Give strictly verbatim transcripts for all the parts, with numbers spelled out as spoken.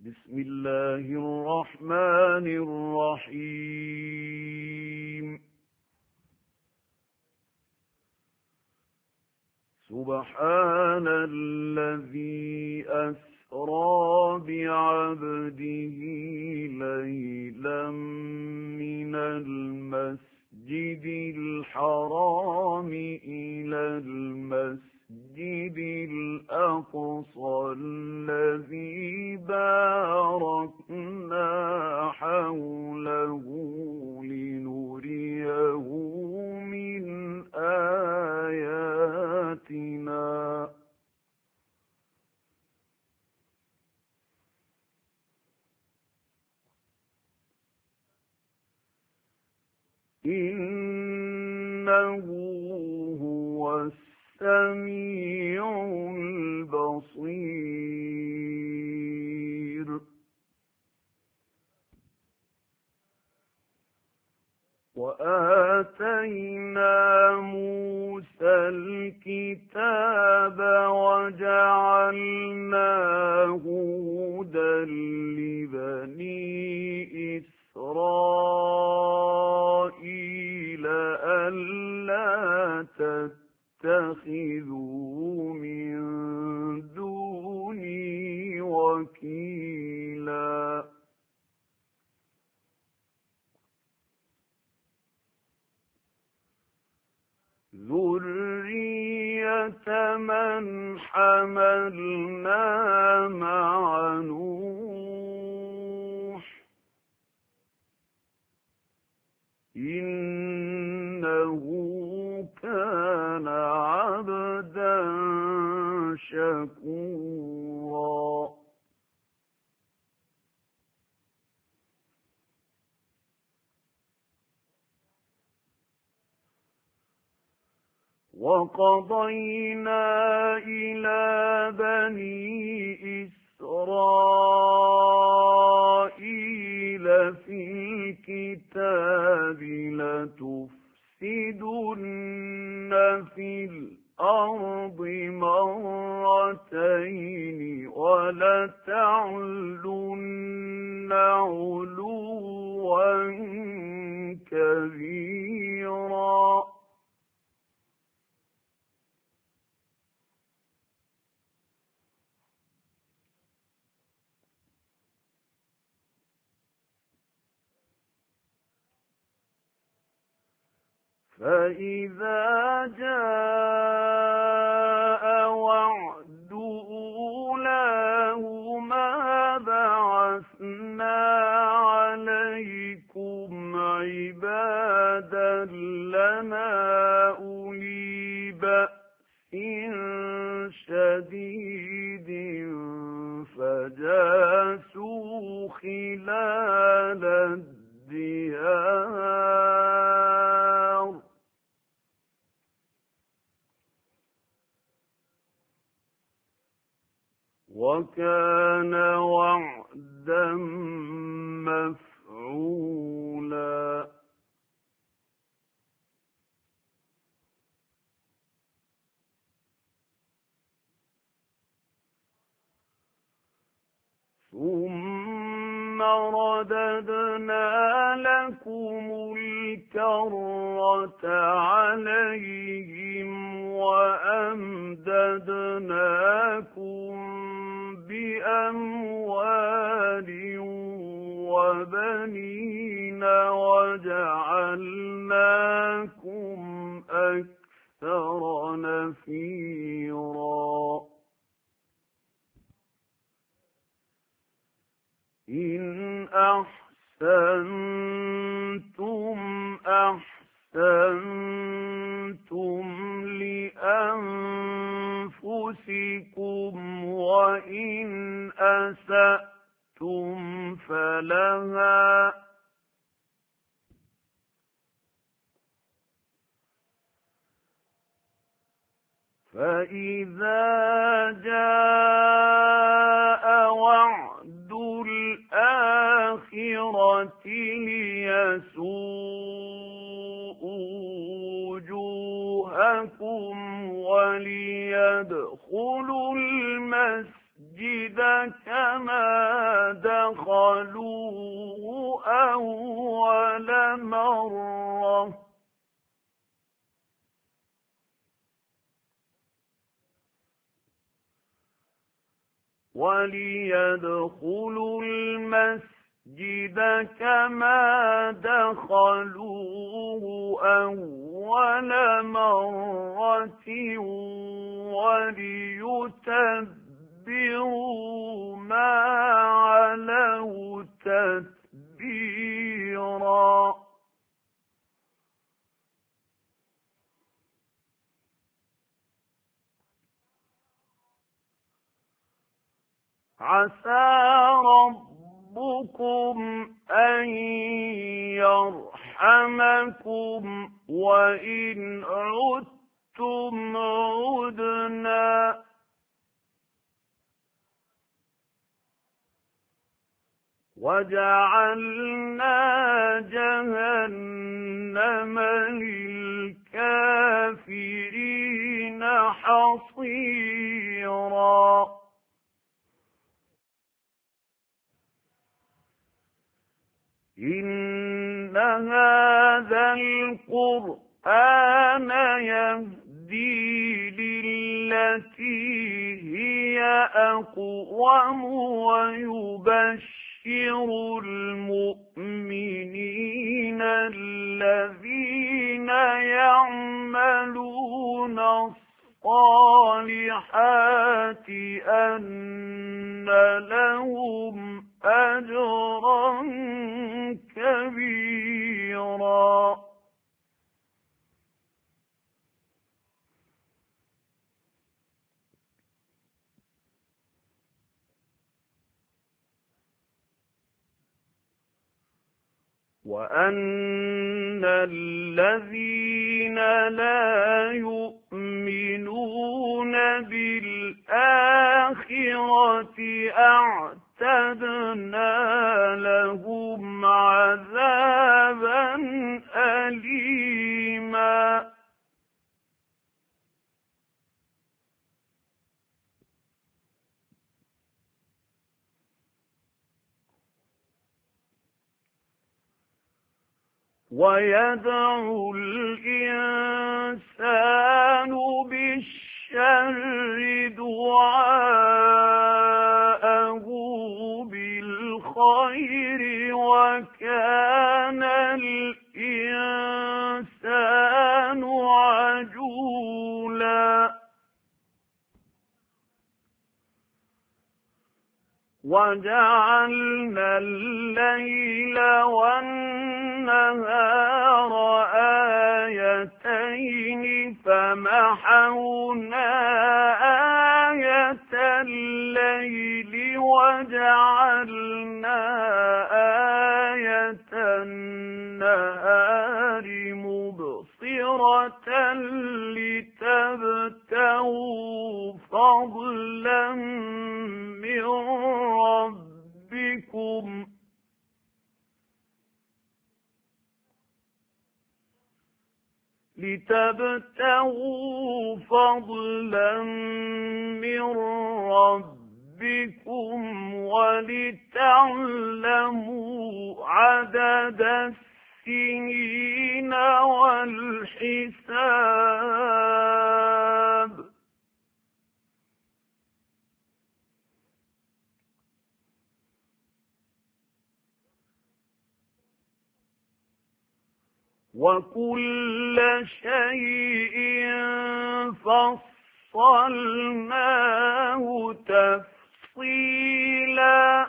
بسم الله الرحمن الرحيم سبحان الذي أسرى بعبده ليلا من المسجد الحرام إلى المسجد الأقصى الذي باركنا حوله لنريه من آياتنا إنه هو السميع البصير وآتينا موسى الكتاب وجعلناه هدى لبني إسرائيل ألا تتخذوا من دوني وكيلا ذرية من حملنا مع نوح إنه كان عبدا شكورا وقضينا إلى بني إسرائيل في الكتاب لتفسدن في الأرض مرتين ولتعلن علوا كبيرا فإذا جاء وعد أولاهما بعثنا عليكم عبادا لنا أولي بأس شديد فجاسوا خلال الديار وكان وعدا مفعولا ثم رددنا لكم الكرة عليهم وأمددناكم بأموال وبنين وجعلناكم أكثر نفيرا إن أحسنتم أحسنتم لأنفسكم وإن أسأتم فلها فإذا جاء وعد الآخرة ليسوءوا وجوهكم وليدخلوا المسجد كما دخلوه أول مرة وليدخلوا المسجد كما دخلوه أول مرة وليتبروا ما علوا تتبيرا عسى ربكم أن يرحمكم وإن عدتم عدنا وجعلنا جهنم للكافرين حصيرا إن هذا القرآن يهدي للتي هي أقوم ويبشر المؤمنين الذين يعملون الصالحات أن لهم أجرا كبيرا وأن الذين لا يؤمنون بالآخرة أعتدنا لهم عذابا أليما ويدعو الإنسان بالشر دعاءه بالخير وكان الإنسان عجولا وجعلنا الليل والنهار آيتين فمحونا آية الليل وجعلنا آية النهار مبصرة لتبتغوا فضلا من ربكم لتبتغوا فضلا من ربكم ولتعلموا عدد السنين والحساب وكل شيء فصلناه تفصيلا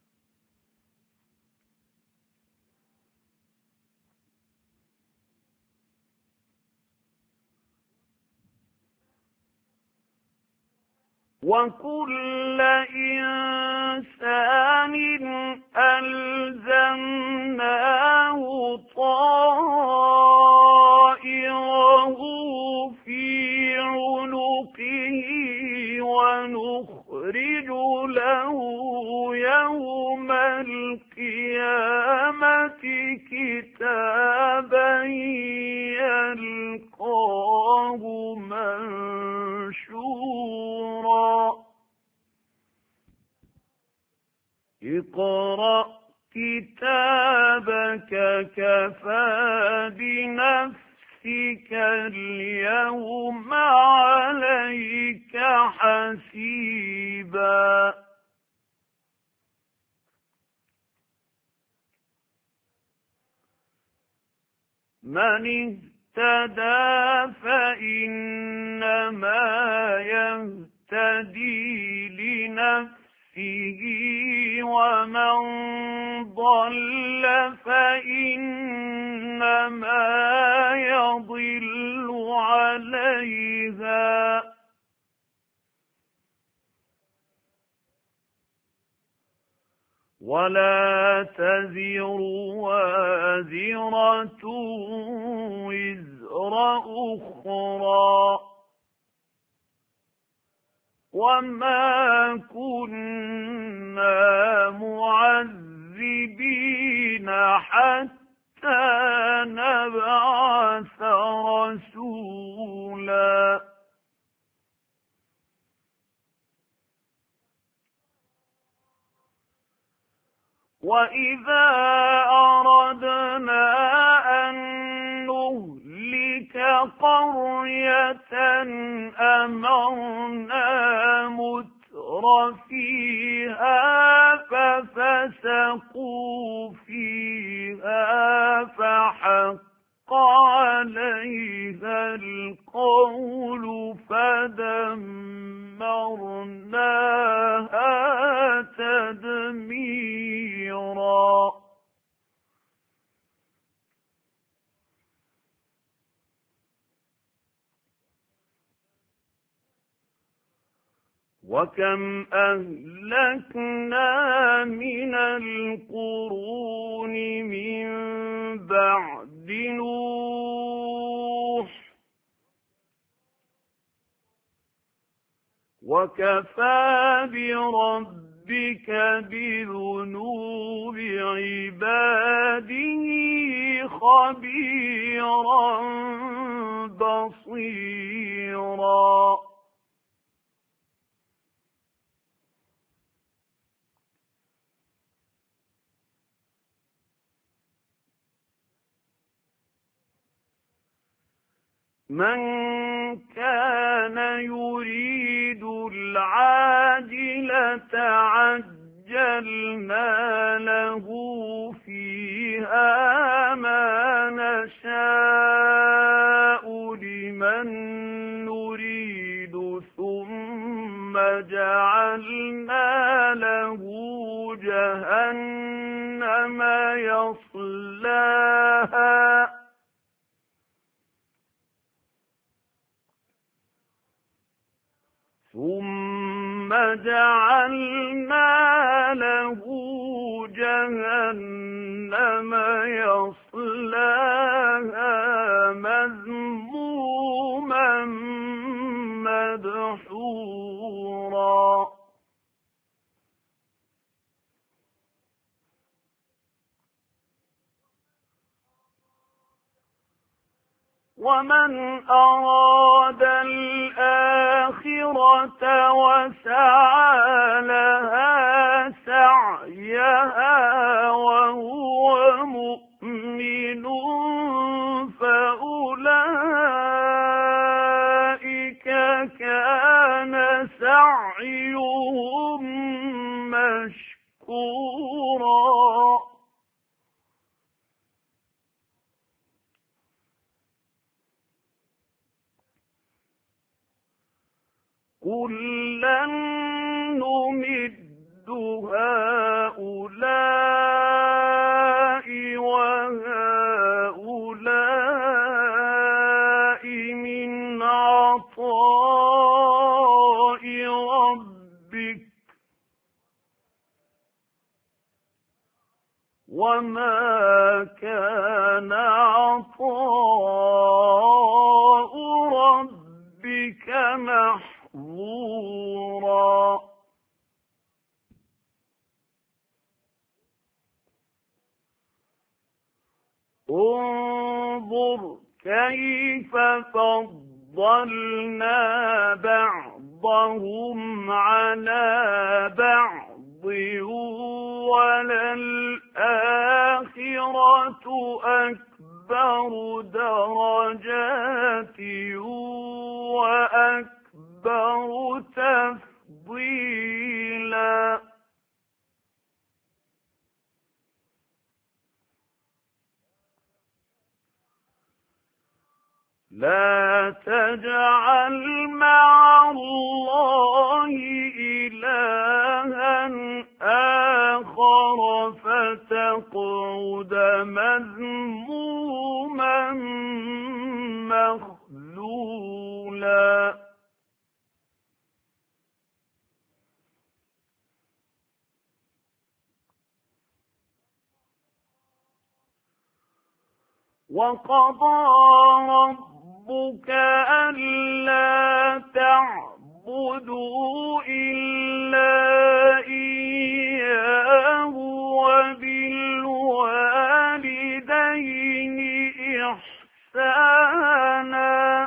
وكل إنسان ألزمناه طائره في عنقه ونخرج له يوم القيامة كتابا يلقاه منشورا اقرأ كتابك كفى بنفسك اليوم عليك حسيبا من اهتدى فإنما يهتدي لنفسه ومن ضل فإنما يضل عليها ولا تزر وازرة وزر أخرى وما كنا معذبين حتى نبعث رسولا وإذا أردنا أن نهلك قرية أمرنا متر فيها ففسقوا فيها فحق عليها القول فدمرناها تدميرا وكم أهلكنا من القرون من بعد نوح وكفى بربك بذنوب عباده خبيرا بصيرا من كان يريد العاجلة عجلنا له فيها ما نشاء لمن نريد ثم جعلنا له جهنم يصلاها ثم جعلنا له جهنم يصلاها مذموما مدحورا ومن أراد الآخرة وسعى لها سعيها وهو مؤمن فأولئك كان سعيهم مشكورا كُلًّا نُّمِدُّ هَٰؤُلَاءِ وَهَٰؤُلَاءِ مِنْ عَطَاءِ رَبِّكَ ۚ وَمَا كَانَ عَطَاءُ رَبِّكَ محظورا انظر كيف فضلنا بعضهم على بعض وَلَلْآخِرَةُ أَكْبَرُ دَرَجَاتٍ وَأَكْبَرُ تَفْضِيلًا لَا تَجْعَلْ مَعَ اللَّهِ إِلَٰهًا آخَرَ فَتَقْعُدَ مَذْمُومًا مَّخْذُولًا وَقَضَىٰ رَبُّكَ أَلَّا تَعْبُدُوا إِلَّا إِيَّاهُ وَبِالْوَالِدَيْنِ إِحْسَانًا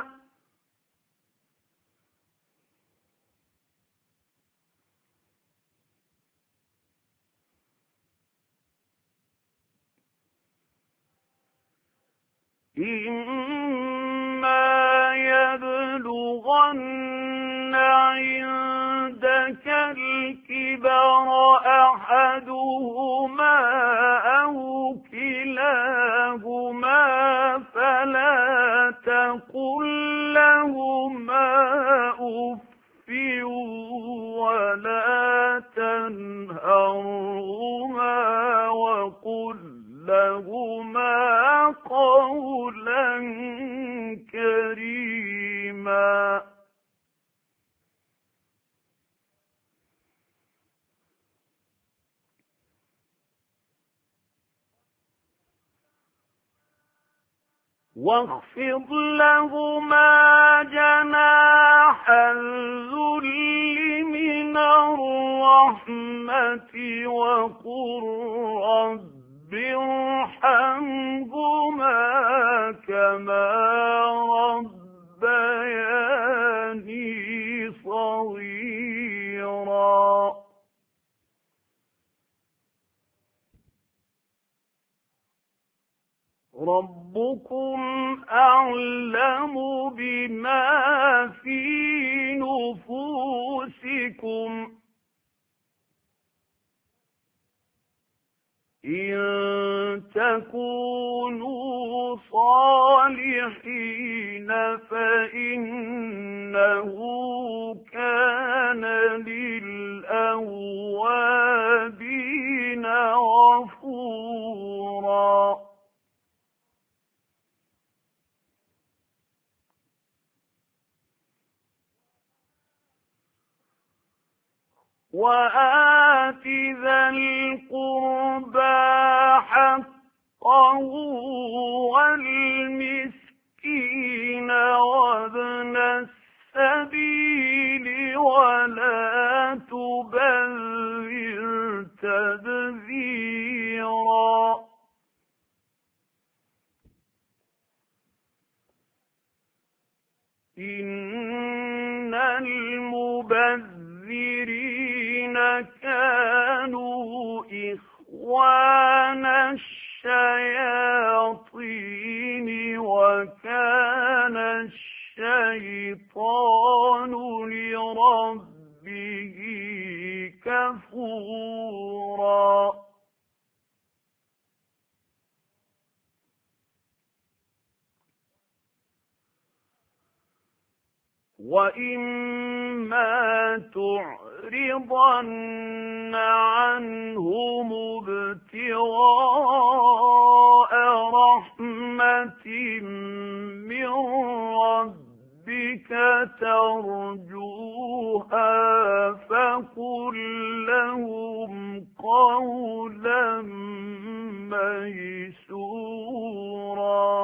إِمَّا يَبْلُغَنَّ عِندَكَ الْكِبَرَ أَحَدُهُمَا أَوْ كِلَاهُمَا فَلَا تَقُل لَّهُمَا أُفٍّ وَلَا تَنْهَرْهُمَا وَقُل لَّهُمَا قَوْلًا كَرِيمًا وَاخْفِضْ لَهُمَا جَنَاحَ الذُّلِّ مِنَ الرَّحْمَةِ وَقُل رَّبِّ ارْحَمْهُمَا كَمَا رَبَّيَانِي صَغِيرًا رَبُّكُمْ أَعْلَمُ بِمَا فِي نُفُوسِكُمْ إِن تَكُونُوا صَالِحِينَ فَإِنَّهُ كَانَ لِلْأَوَّابِينَ غَفُورًا وَآتِ ذَا الْقُرْبَىٰ حَقَّهُ وَالْمِسْكِينَ وَابْنَ السَّبِيلِ وَلَا تُبَذِّرْ تَبْذِيرًا إِنَّ الْمُبَذِّرِينَ كَانُوا إِخْوَانَ الشَّيَاطِينِ وَكَانَ الشَّيْطَانُ لِرَبِّهِ كَفُورًا وَإِمَّا تُعْرِضَنَّ عَنْهُمُ ابْتِغَاءَ رَحْمَةٍ مِّن رَّبِّكَ تَرْجُوهَا فَقُل لَّهُمْ قَوْلًا مَّيْسُورًا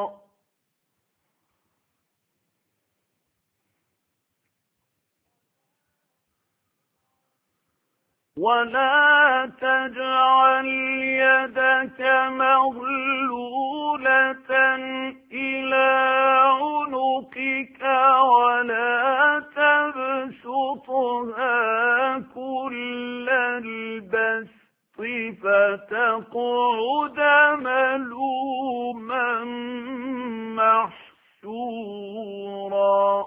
وَلَا تَجْعَلْ يَدَكَ مَغْلُولَةً إِلَىٰ عُنُقِكَ وَلَا تَبْسُطْهَا كُلَّ الْبَسْطِ فتقعد ملوما محسورا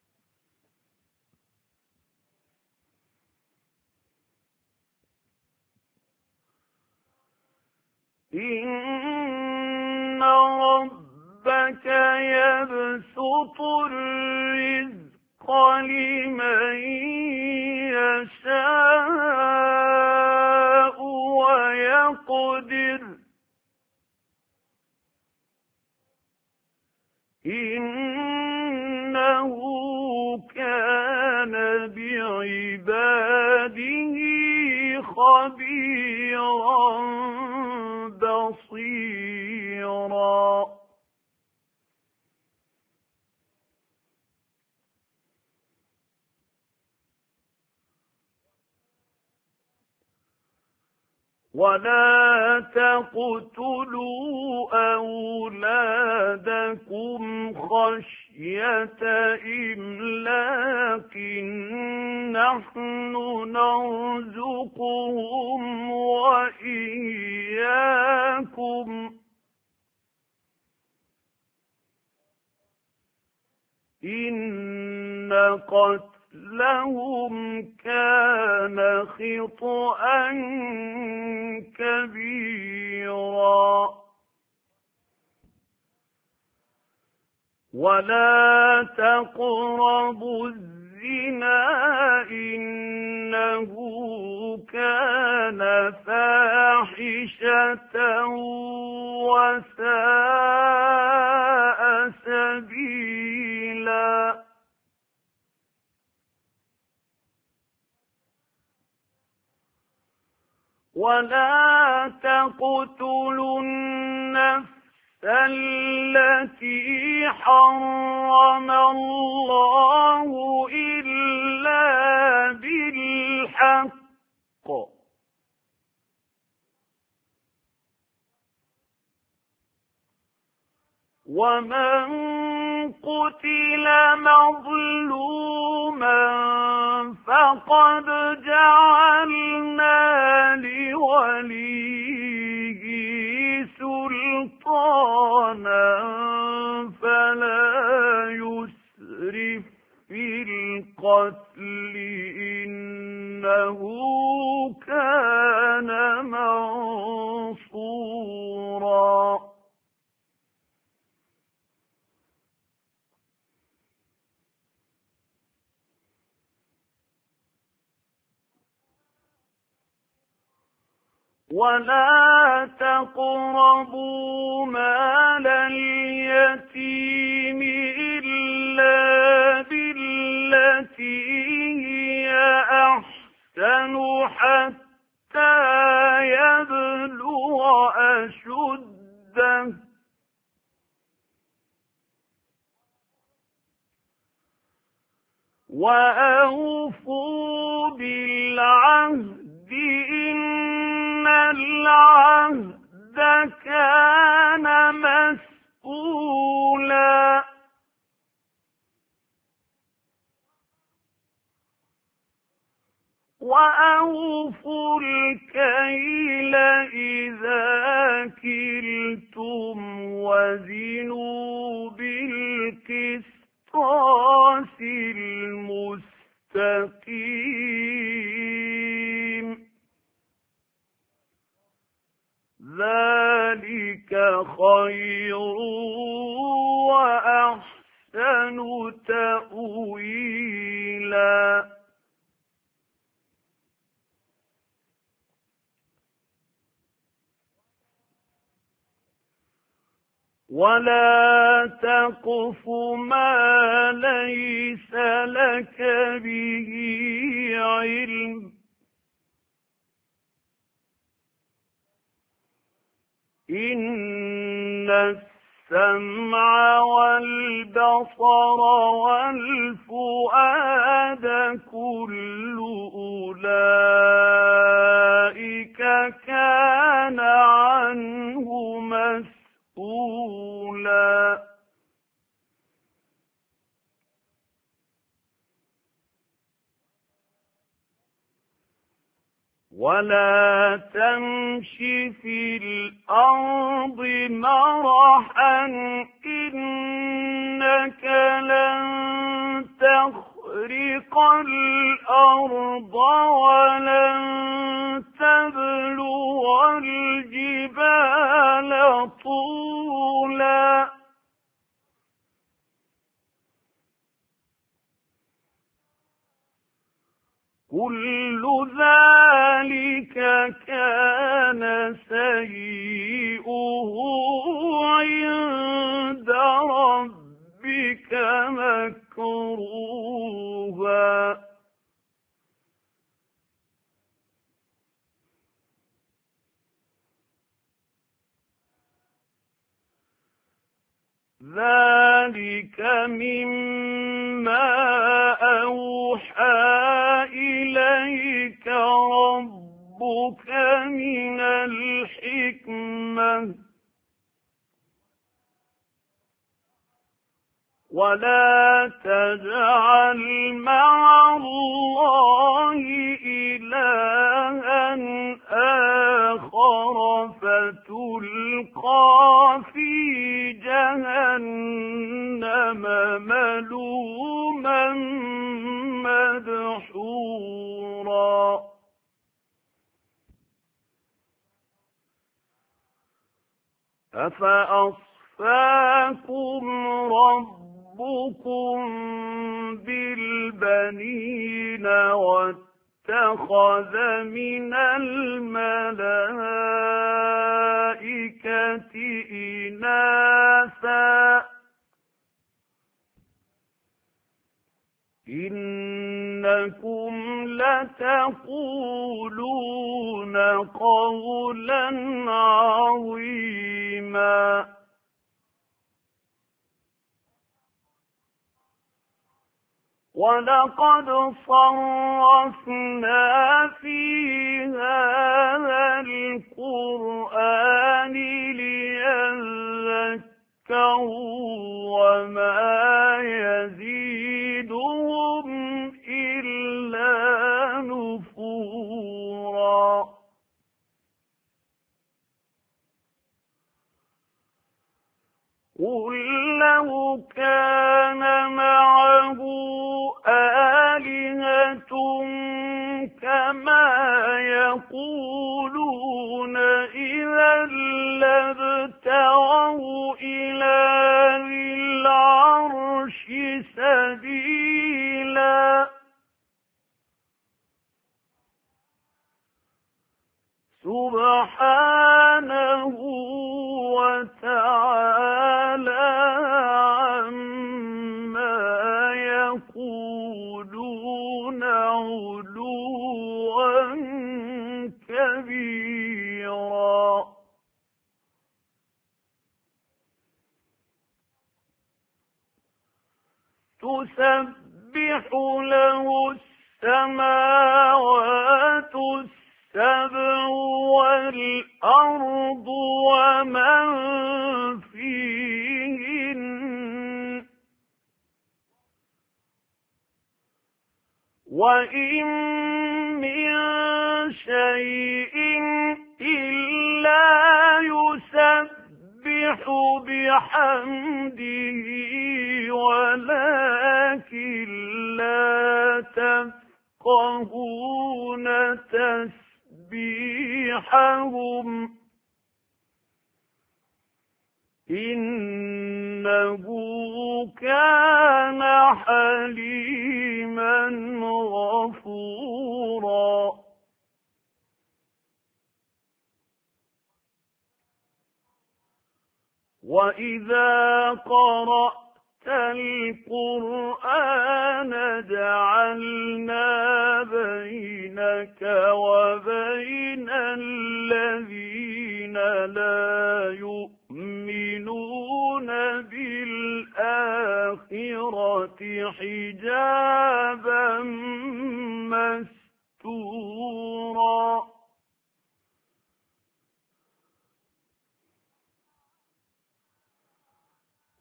إن ربك يبسط الرزق لمن يشاء ويقدر إنه كان بعباده خبيرا بصيرا ولا تقتلوا أولادكم خشية إملاق نحن نرزقهم وإياكم إن قتلهم كان خطأ كبيرا ولا تقربوا الزنا إنه كان فاحشة وساء سبيلا ولا تقتلوا النفس التي حرم الله إلا بالحق ومن قتل مظلوما فقد جعلنا لوليه سلطانا فلا يسرف في القتل إنه كان منصورا ولا تقربوا مال اليتيم إلا بالتي هي أحسن حتى يبلغ أشده وأوفوا بالعهد إن العهد كان مسؤولا وأوفوا الكيل إذا كلتم وزنوا بالقسطاس المستقيم ذلك خير وأحسن تأويلا ولا تقف ما ليس لك به علم إن السمع والبصر والفؤاد كل أولئك كان عنه مسؤولا ولا تمش في الأرض مرحا إنك لن تخرق الأرض ولن تبلغ الجبال طولا كل ذلك كان سيئه عند ربك مكروها ذلك مما أوحى إليك ربك من الحكمة ولا تجعل مع الله إلها آخر فتلقى في جهنم ملوما مدحورا أفأصفاكم ربكم بالبنين واتخذ من الملائكة إناثا إنكم لتقولون قولا عظيما ولقد صرفنا في هذا القرآن ليذكروا وما يزيدهم إلا نفورا قل لو كان معه آلهة كما يقولون إذا لابتغوا إلى ذي العرش سبيلا سبحانه وتعالى عما يقولون علوا كبيرا تسبح له السماوات السبع والأرض ومن فيهن وإن من شيء إلا يسبح بحمده ولكن لا تفقهون تسبيحهم إنه كان حليما غفورا وإذا قرأت القرآن جعلنا بينك وبين الذين لا يؤمنون بالآخرة حجابا مستورا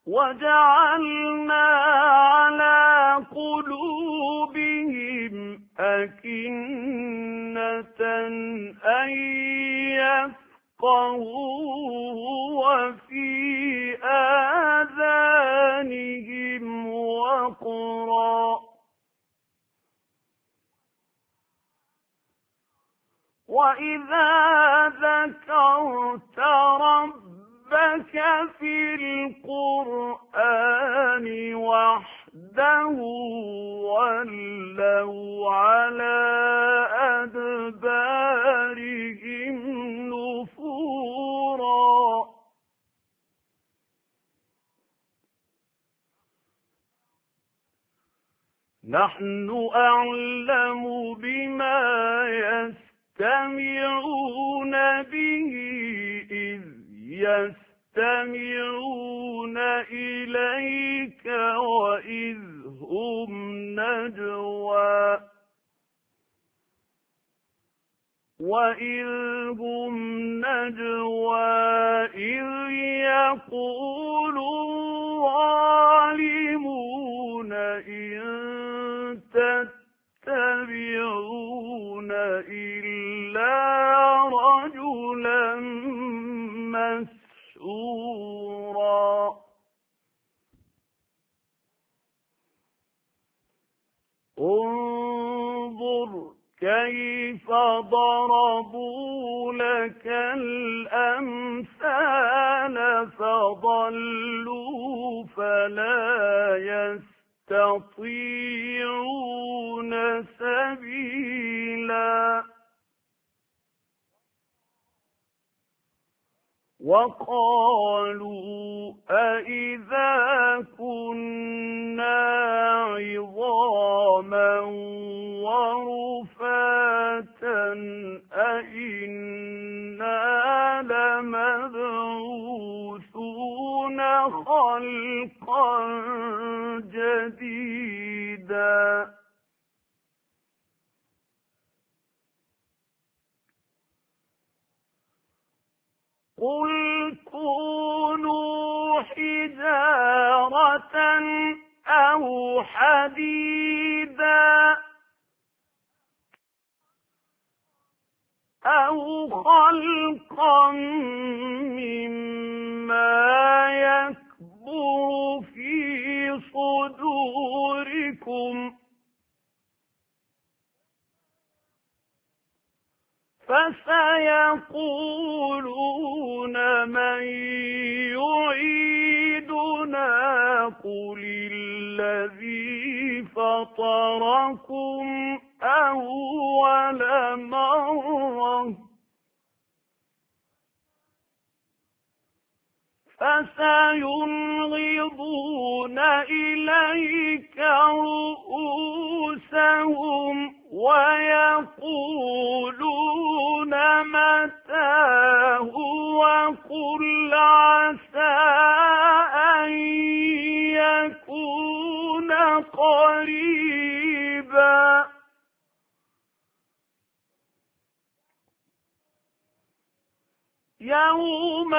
وجعلنا على قلوبهم أكنة أن يفقهوه وفي آذانهم وقرا وإذا ذكرت ربك في القرآن وحده ولوا على أدبارهم نفورا نحن أعلم بما يستمعون به إذ يستمعون إليك وإذ هم نجوى وإذ هم نجوى إذ يقول الظالمون إن تتبعون إلا رجلا مسحورا انظر كيف ضربوا لك الأمثال فضلوا فلا يستطيعون سبيلا وقالوا أإذا كنا عظاما ورفاتا أإنا لمبعوثون خلقا جديدا قل كونوا حجارة أو حديدا أو خلقا مما يكبر في صدوركم فسيقولون من يعيدنا قل الذي فطركم أول مرة فسينغضون إليك رؤوسهم ويقولون متاه وقل عسى أن يكون قريبا يوم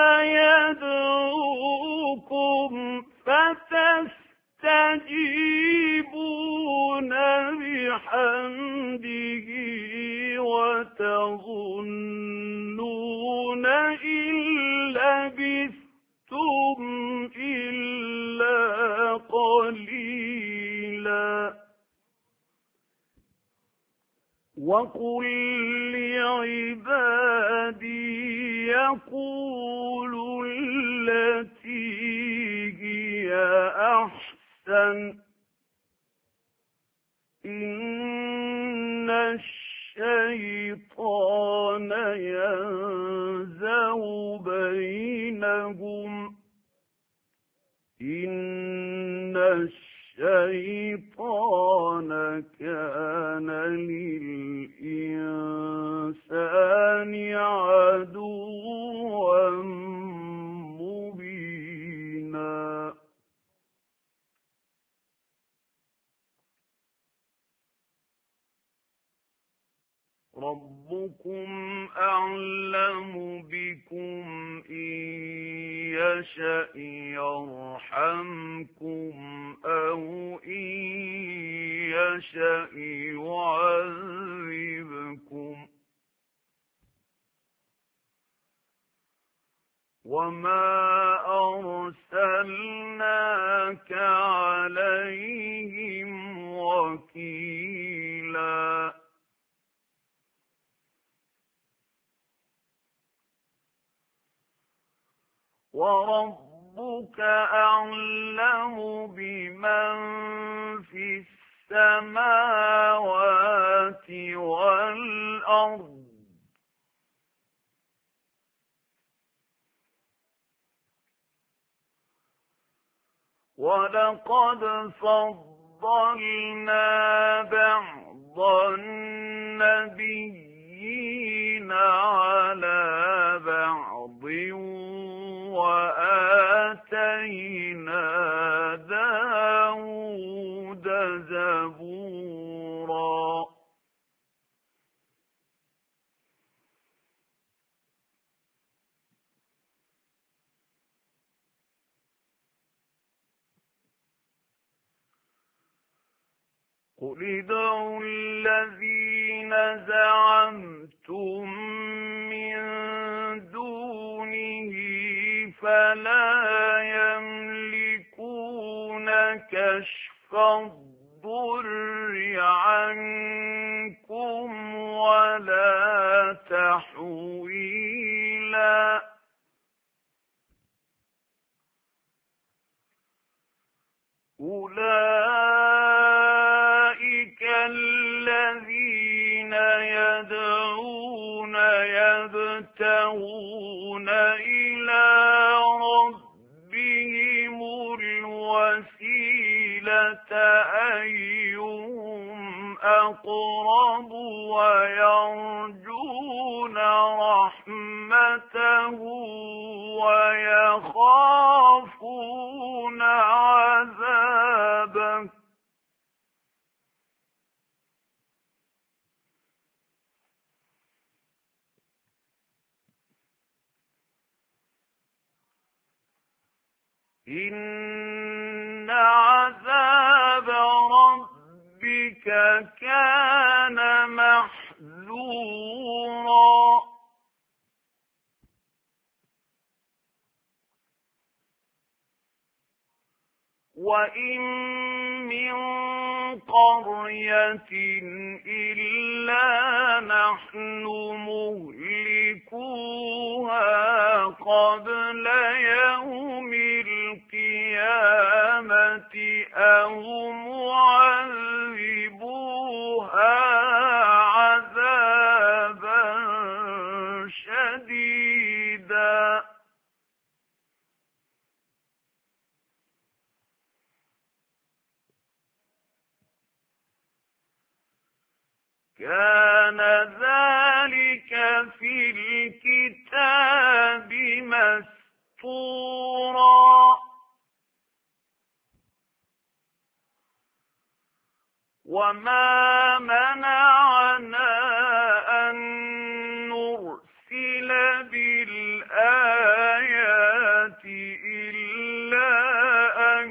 يدعوكم فتستجيبون بحمده وتظنون إن لبثتم إلا قليلا وقل لعبادي يقولوا التي هي أحسن إن الشيطان ينزغ بينهم إن الشيطان كان للإنسان عدوا مبينا رب وربكم أعلم بكم إن يشأ يرحمكم أو إن يشأ يعذبكم وما أرسلناك عليهم وكيلا وربك أعلم بمن في السماوات والأرض ولقد فضلنا بعض النبيين على بعض وآتينا داود زبورا قل ادعوا الذين زعمتم من دونه فلا يملكون كشف الضر عنكم ولا تحويلا أولئك الذين يدعون يبتغون إلى ربهم الوسيلة أيهم أقرب ويرجون رحمته ويخافون عذابه إن عذاب ربك كان محذورا وإن من قرية إلا نحن مهلكوها قبل يوم القيامة أو معذبوها عذابا شديدا كان ذلك في الكتاب مسطورا وما منعنا أن نرسل بالآيات إلا أن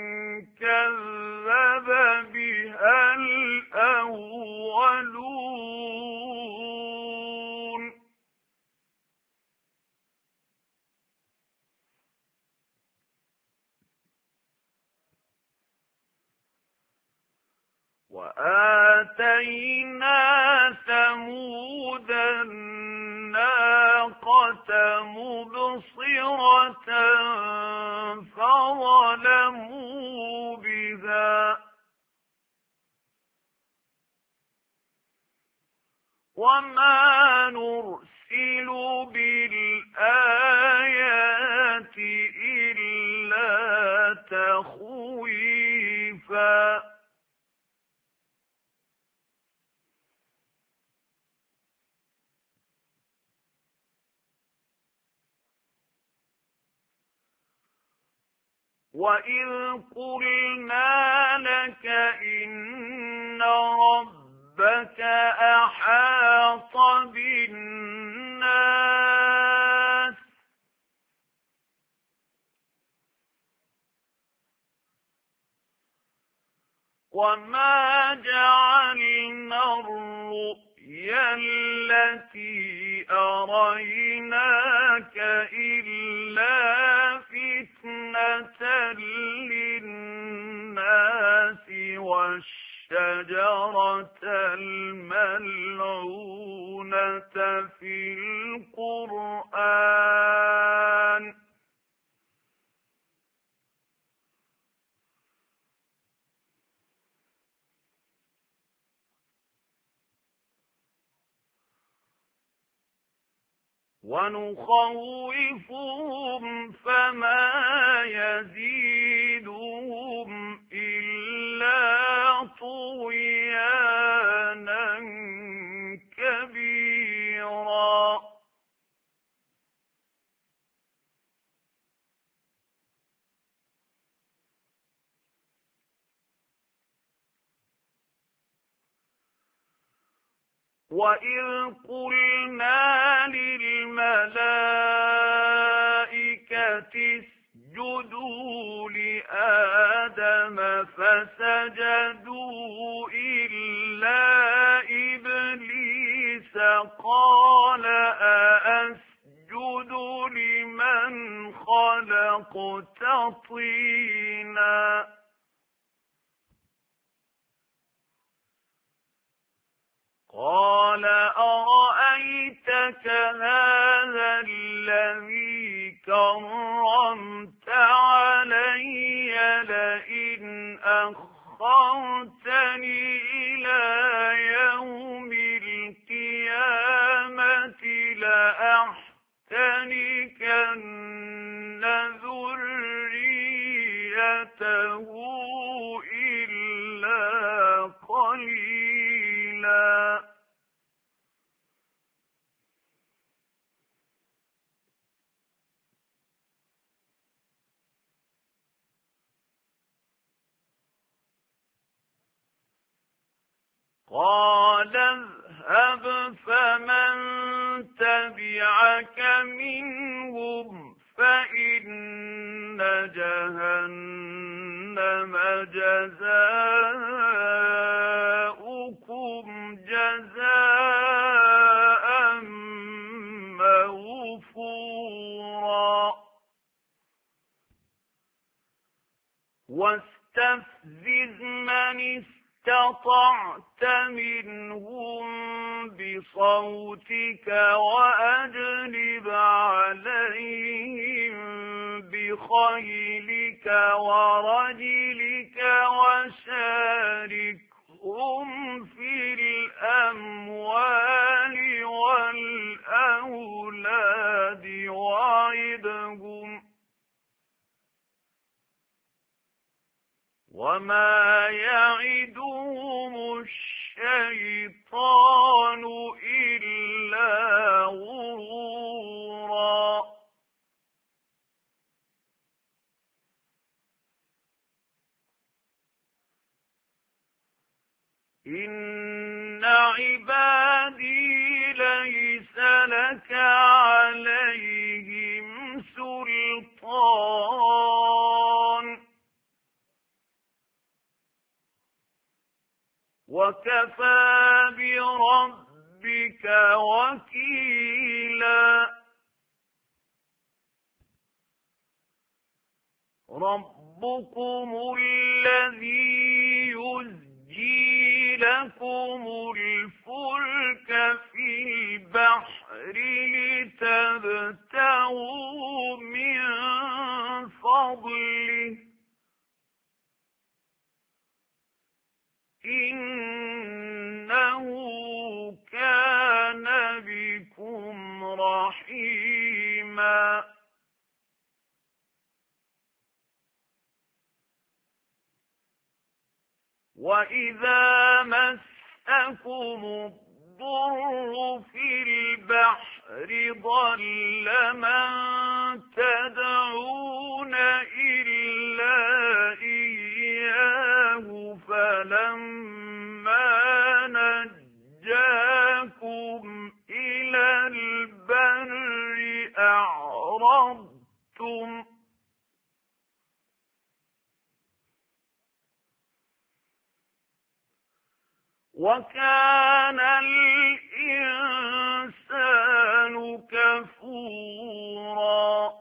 كذب بها الأولون وآتينا ثمود الناقة مبصرة فظلموا بها وما نرسل بالآيات إلا تخويفا وإذ قلنا لك إن ربك ربك أحاط بالناس وما جعلنا الرؤيا التي أريناك إلا فتنة للناس والشجرة الملعونة في القرآن ونخوفهم فما يزيدهم إلا طغيانا كبيرا وَإِذْ قُلْنَا لِلْمَلَائِكَةِ اسْجُدُوا لِآدَمَ فَسَجَدُوا إِلَّا إِبْلِيسَ قَالَ أَأَسْجُدُ لِمَنْ خَلَقْتَ طِينًا قال أرأيتك هذا الذي كرمت علي لئن أخرتني إلى يوم القيامة لأحتنكن ذريته إلا قليلا قال اذهب فمن تبعك منهم فإن جهنم جزاؤكم جزاء موفورا واستفزز من استطعت منهم بصوتك وأجلب عليهم بخيلك ورجلك وشاركهم في الأموال والأولاد وعدهم وما يعدهم الشيطان إلا غرورا إن عبادي ليس لك عليهم سلطان وكفى بربك وكيلا ربكم الذي يزجي لكم الفلك في البحر لتبتغوا من فضله إنه كان بكم رحيما وإذا مسكم الضر في البحر ضل من تدعون إلا إياه فلما نجاكم وكان الإنسان كفورا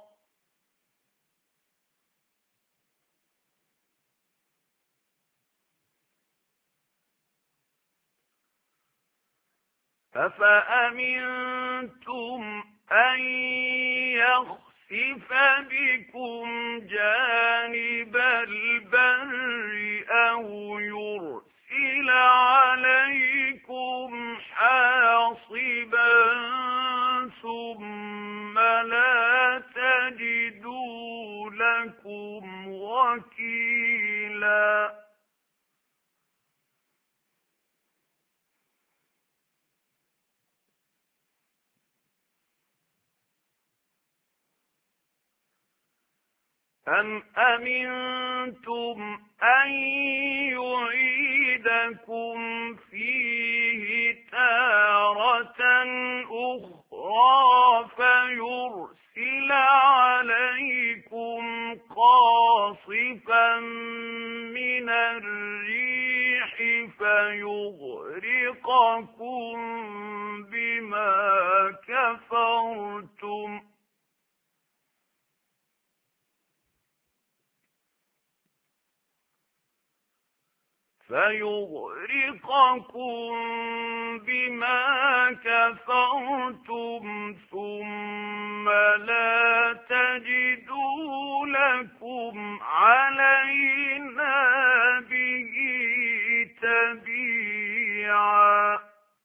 أفأمنتم أن يخسف بكم جانب البر أو يرسل عليكم حاصبا ثم لا تجدوا لكم وكيلا أم أمنتم أن يعيدكم فيه تارة أخرى فيرسل عليكم قاصفا من الريح فيغرقكم بما كفرتم فيغرقكم بما كفرتم ثم لا تجدوا لكم علينا به تبيعا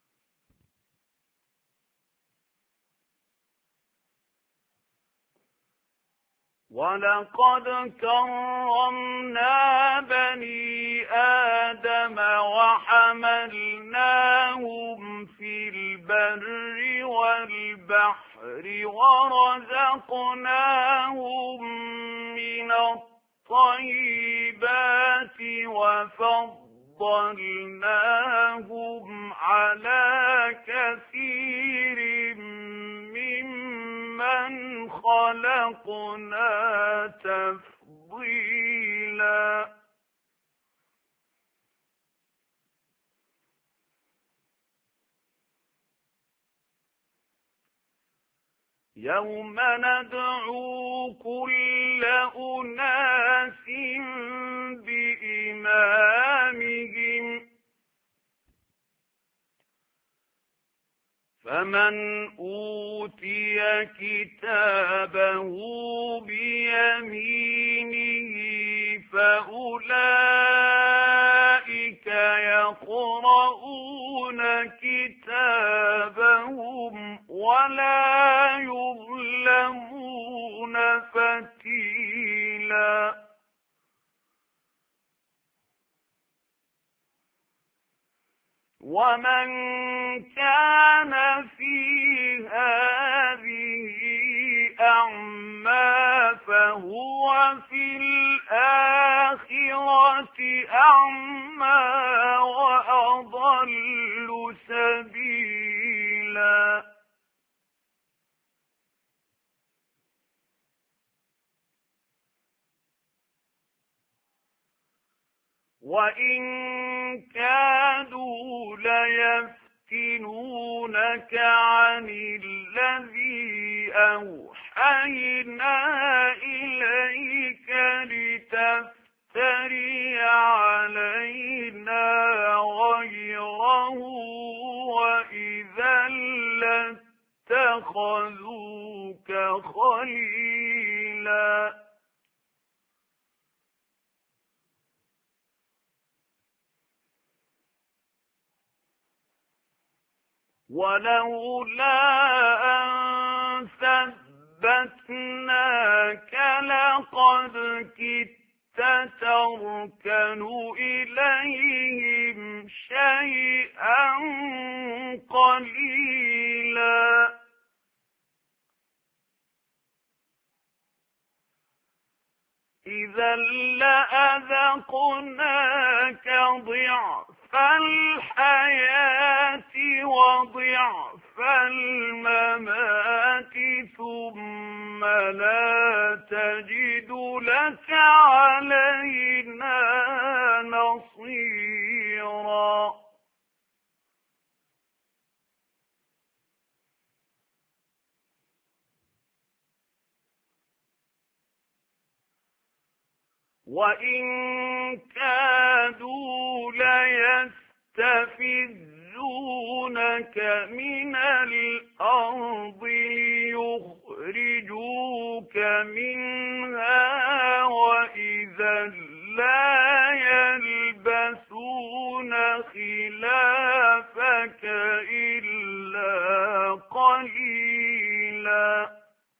ولقد كرمنا بني آدم وحملناهم في البر والبحر ورزقناهم من الطيبات وفضلناهم على كثير ممن خلقنا تفضيلا يوم ندعو كل أناس بإمامهم فمن أوتي كتابه بيمينه فأولئك يقرؤون كتابهم ولا يظلمون فتيلا ومن كان في هذه أعمى فهو في الآخرة أعمى وأضل سبيلا وإن كادوا ليفتنونك عن الذي أوحينا إليك لتفتري علينا غيره وإذا لاتخذوك خليلا ولولا أن ثبتناك لقد كدت تركن إليهم شيئا قليلا إذا لأذقناك ضعف الحياة وضعف الممات ثم لا تجد لك علينا نصيرا وإن كادوا ليستفزونك من الأرض ليخرجوك منها وإذا لا يلبثون خلافك إلا قليلا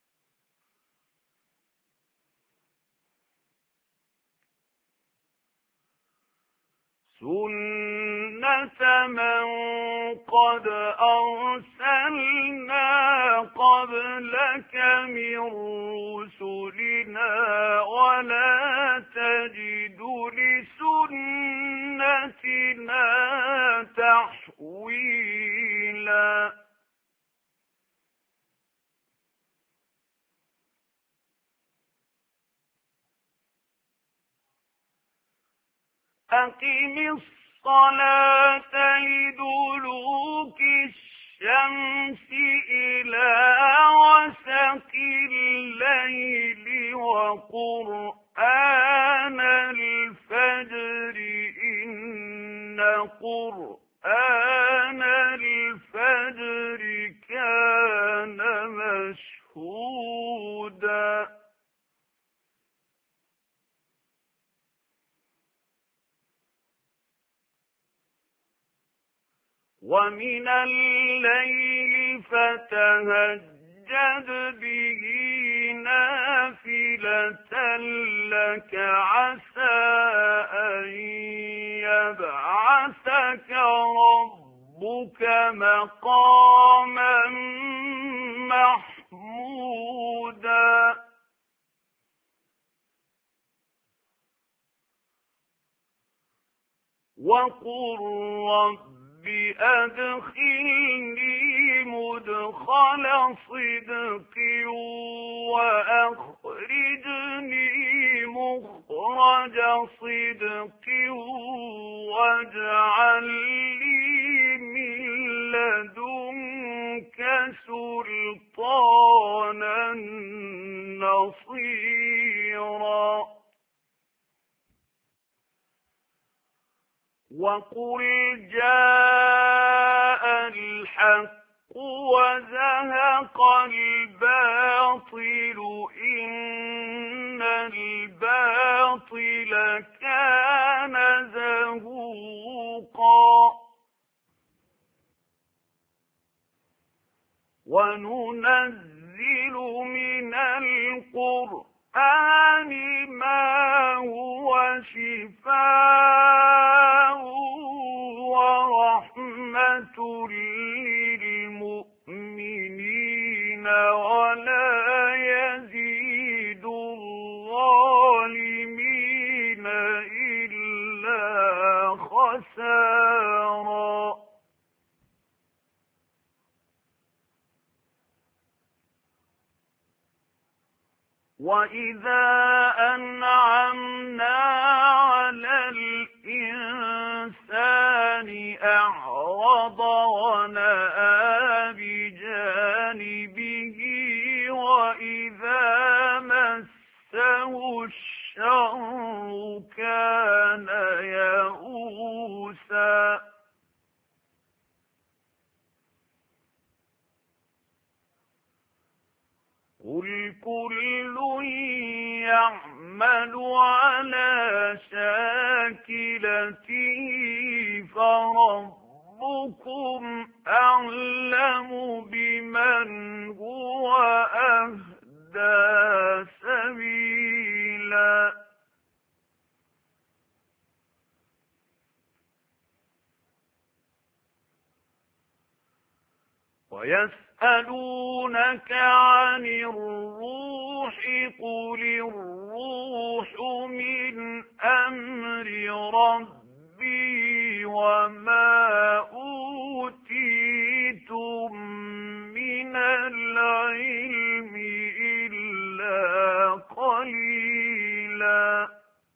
سنة من قد أرسلنا قبلك من رسلنا ولا تجد لسنتنا تحويلا أقم الصلاة لدلوك الشمس إلى غسق الليل وقرآن الفجر إن قرآن الفجر كان مشهودا ومن الليل فتهجد به نافلة لك عسى أن يبعثك ربك مقاما محمودا وقل رب بأدخلني مدخل صدق وأخرجني مخرج صدق واجعل لي من لدنك سلطانا نصيرا وقل جاء الحق وزهق الباطل إن الباطل كان زهوقا وننزل من القرآن ما هو شفاء ورحمة للمؤمنين ولا يزيد الظالمين إلا خسارا وإذا أنعمنا على الإنسان أعرض ونأى بجانبه وإذا مسه الشر كان يئوسا قل كل يعمل على شاكلته فربكم أعلم بمن هو أهدى سبيلا ويسألونك عن الروح قل الروح من أمر ربي وما أوتيتم من العلم إلا قليلا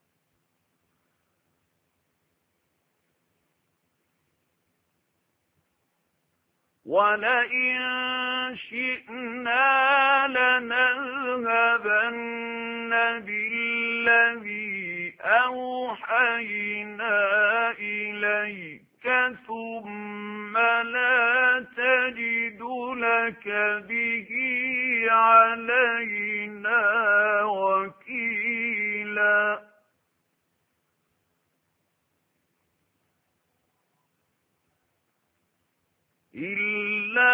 ولئن شئنا لنذهبن بالذي أوحينا إليك ثم لا تجد لك به علينا وكيلا إلا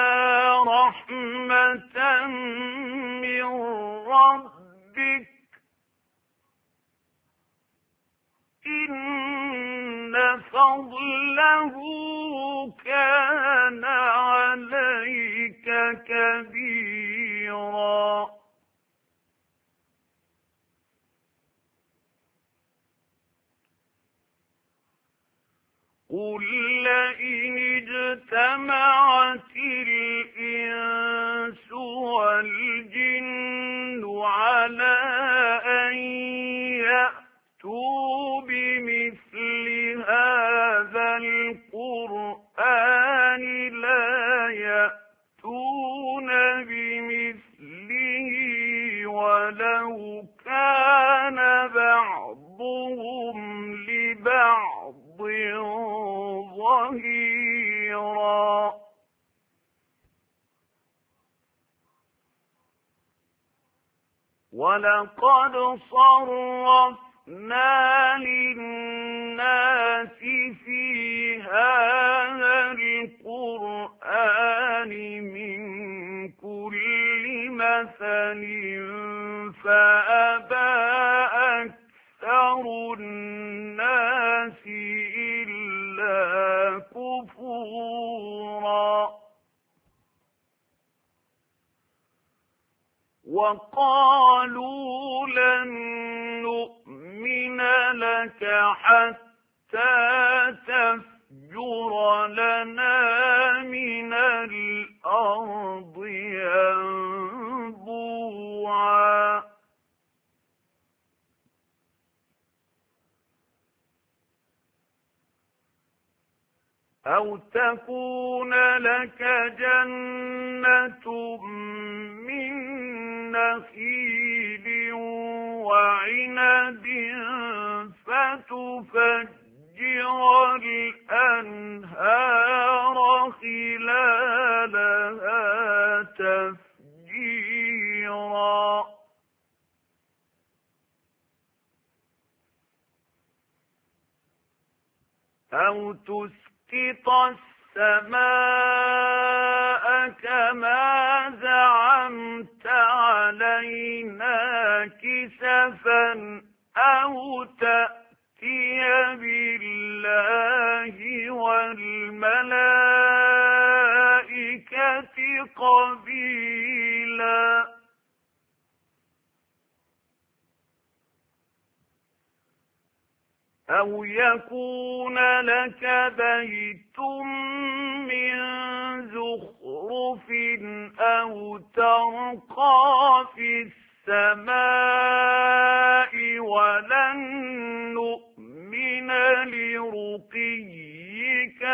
رحمة من ربك إن فضله كان عليك كبيرا قل لئن اجتمعت الإنس والجن على أن يأتوا بمثل هذا القرآن لا يأتون بمثله ولو كان بعضهم لبعض ظهيرا ولقد صرفنا للناس في هذا القرآن من كل مثل فأبى أكثر الناس إلا كفورا وقالوا لن نؤمن لك حتى تفجر لنا من الأرض ينبوعا أو تكون لك جنة من نخيل وعنب فتفجر الأنهار خلالها تفجيرا أو تسقط السماء كما زعمت علينا كسفا أو تأتي بالله والملائكة قبيلا أو يكون لك بيت من زخرف أو ترقى في السماء ولن نؤمن لرقيك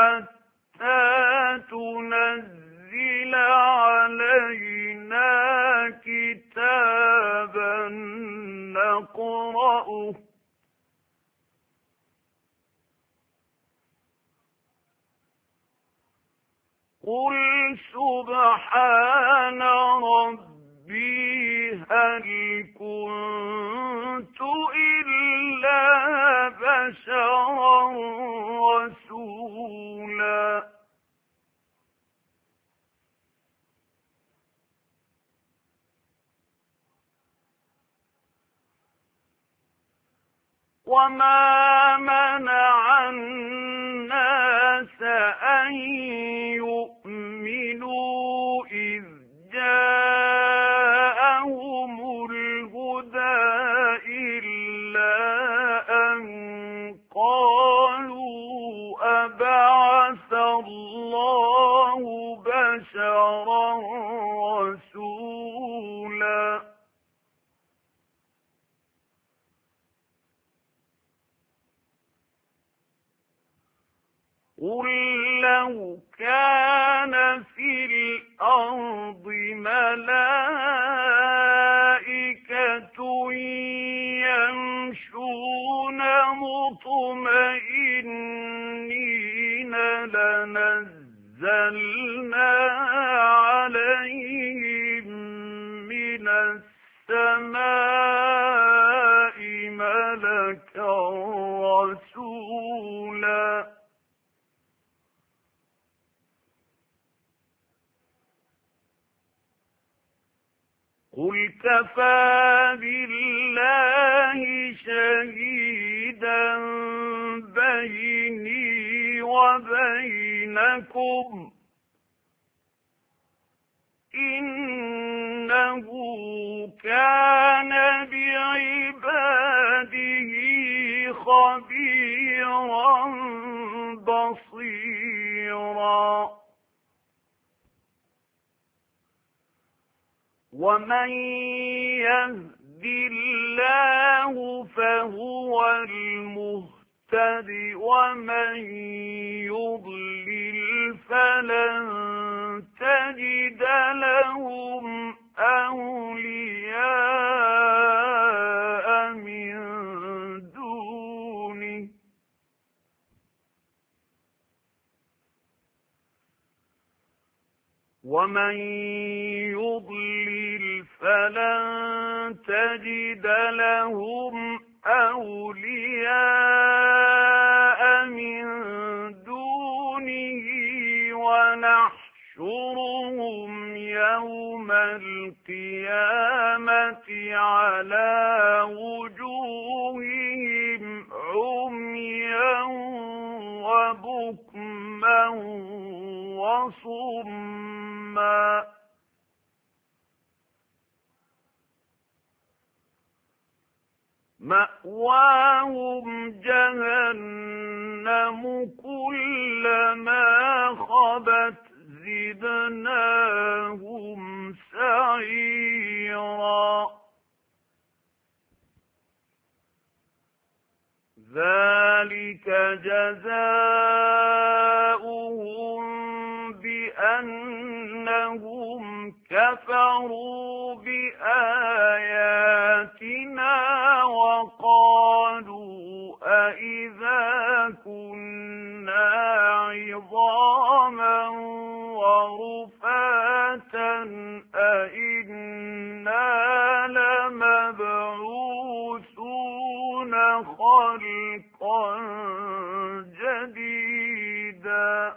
حتى تنزل علينا كتابا نقرأه قل سبحان ربي هل كنت إلا بشرا رسولا وما منع الناس أن يؤمنوا إذ جاءهم الهدى إلا أن قالوا أبعث الله بشرا رسولا قل لو كان في الأرض ملائكة يمشون قل كفى بالله شهيدا بيني وبينكم إنه كان بعباده خبيرا بصيرا ومن يهد الله فهو المهتد ومن يضلل فلن تجد لهم أولياء من دونه ومن يضلل فلن تجد لهم أولياء من دونه ونحشرهم يوم القيامة على وجوههم عميا وبكما وصما مأواهم جهنم كلما خبت زدناهم سعيرا ذلك جزاؤهم بأنهم كفروا بآياتنا وقالوا أإذا كنا عظاما ورفاتا أإنا لمبعوثون خلقا جديدا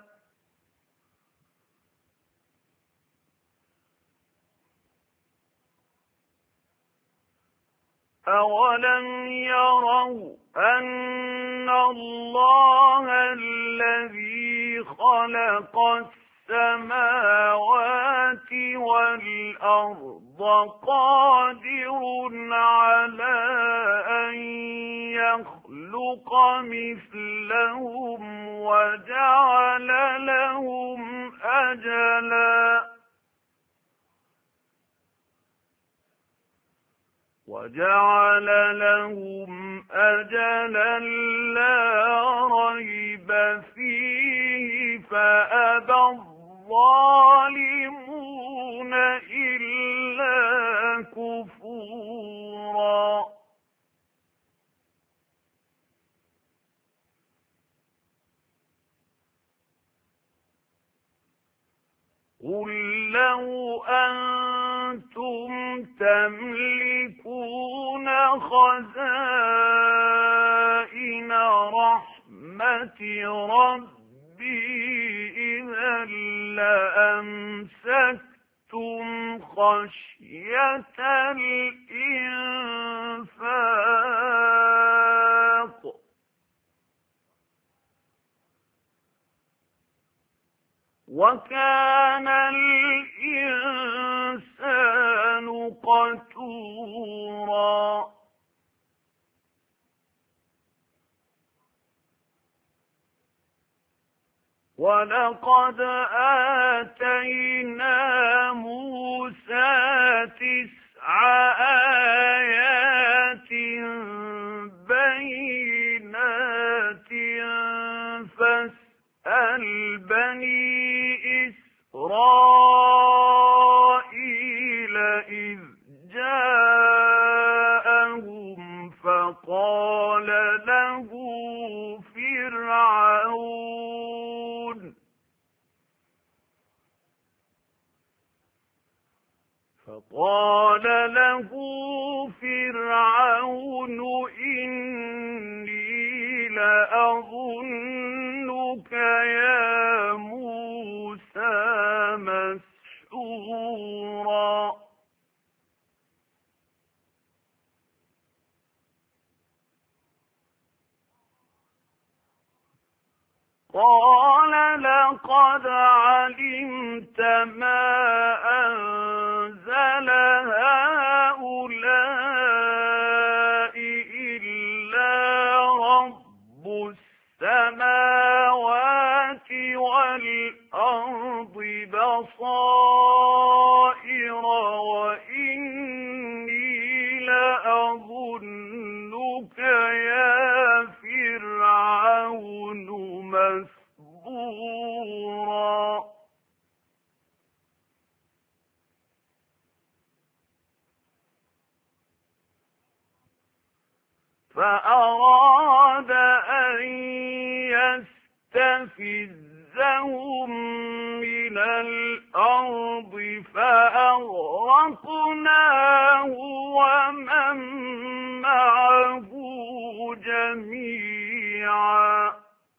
أولم يروا أن الله الذي خلق السماوات والأرض قادر على أن يخلق مثلهم وجعل لهم أجلا وجعل لهم أجلا لا ريب فيه فأبى الظالمون إلا كفورا قل لو أنتم تملكون خزائن رحمة ربي إذا لأمسكتم خشية الإنفاق وكان الإنسان قتورا ولقد آتينا موسى تسع آيات بينات فاسأل بني إسرائيل إذ جاءهم فقال له فرعون فقال له فرعون إني لأظنك يا موسى مسحورا قال لقد علمت ما أنزل هؤلاء إلا رب السماوات والأرض بصائر وإني لأظنك يا فرعون مسبورا فأراد أن يستفزهم من الأرض فأغرقناه ومن معه جميعا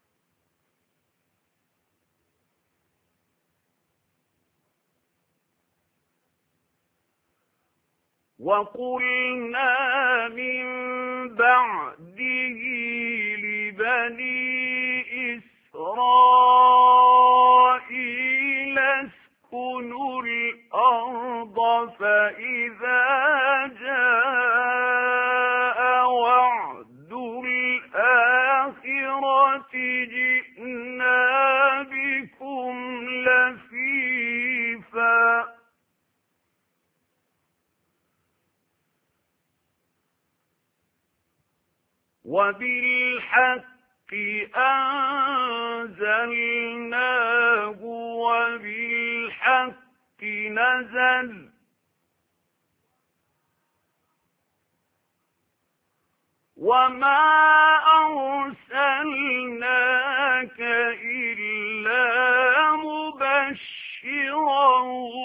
وقلنا من بعده لبني إسرائيل اسكنوا الأرض فإذا جاء وعد الآخرة جئنا بكم لفيفا وبالحق أنزلناه وبالحق نزل وما أرسلناك إلا مبشرا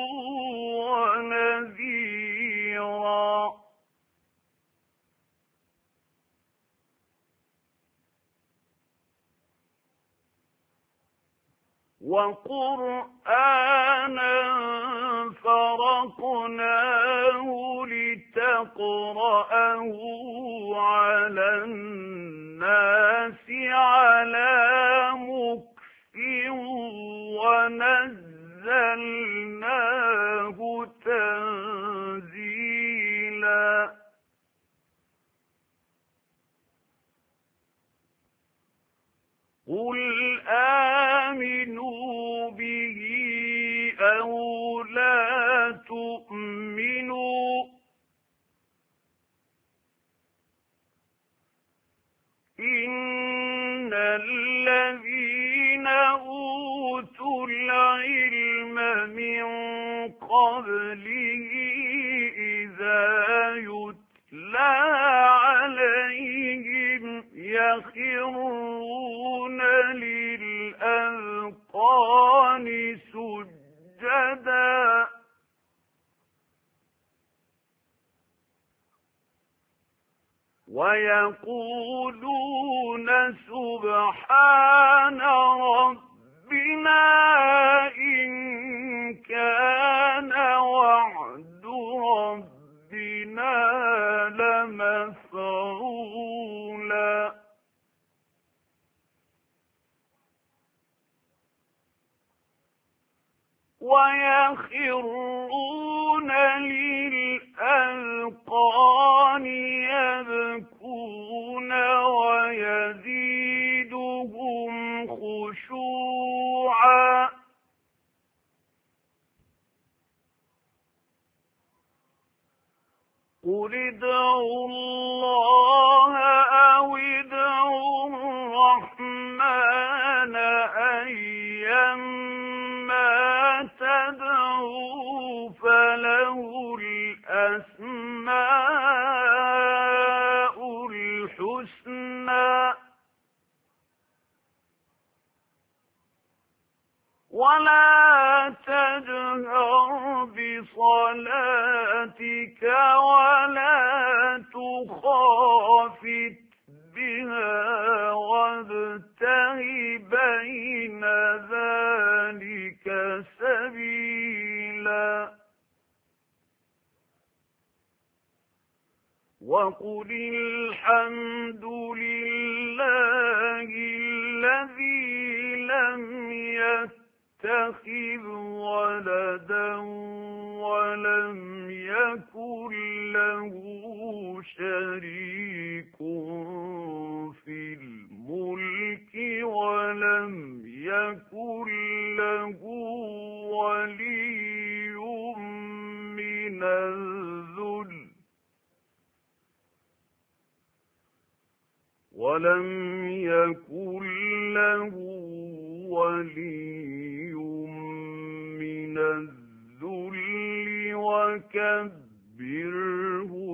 ونذيرا وقرآنا فرقناه لتقرأه على الناس على مكث ونزلناه تنزيلا قل آمنوا به أو لا تؤمنوا إن الذين أوتوا العلم من قبله إذا يتلى عليهم يخرون للأذقان سجدا ويقولون سبحان ربنا إن كان وعد ربنا لمفعولا ويخرون للأذقان يبكون ويزيدهم خشوعا قل ادعوا الله أو ادعوا الرحمن أيما تدعوا فله الأسماء الحسنى ولا تجهر بصلاتك ولا تخافت بها وابتغ بين ذلك سبيلا وقل الحمد لله الذي يتخذ ولدا ولم يكن له شريك في الملك ولم يكن له ولي من الذل ولم يكن له ولي من الذل وكبره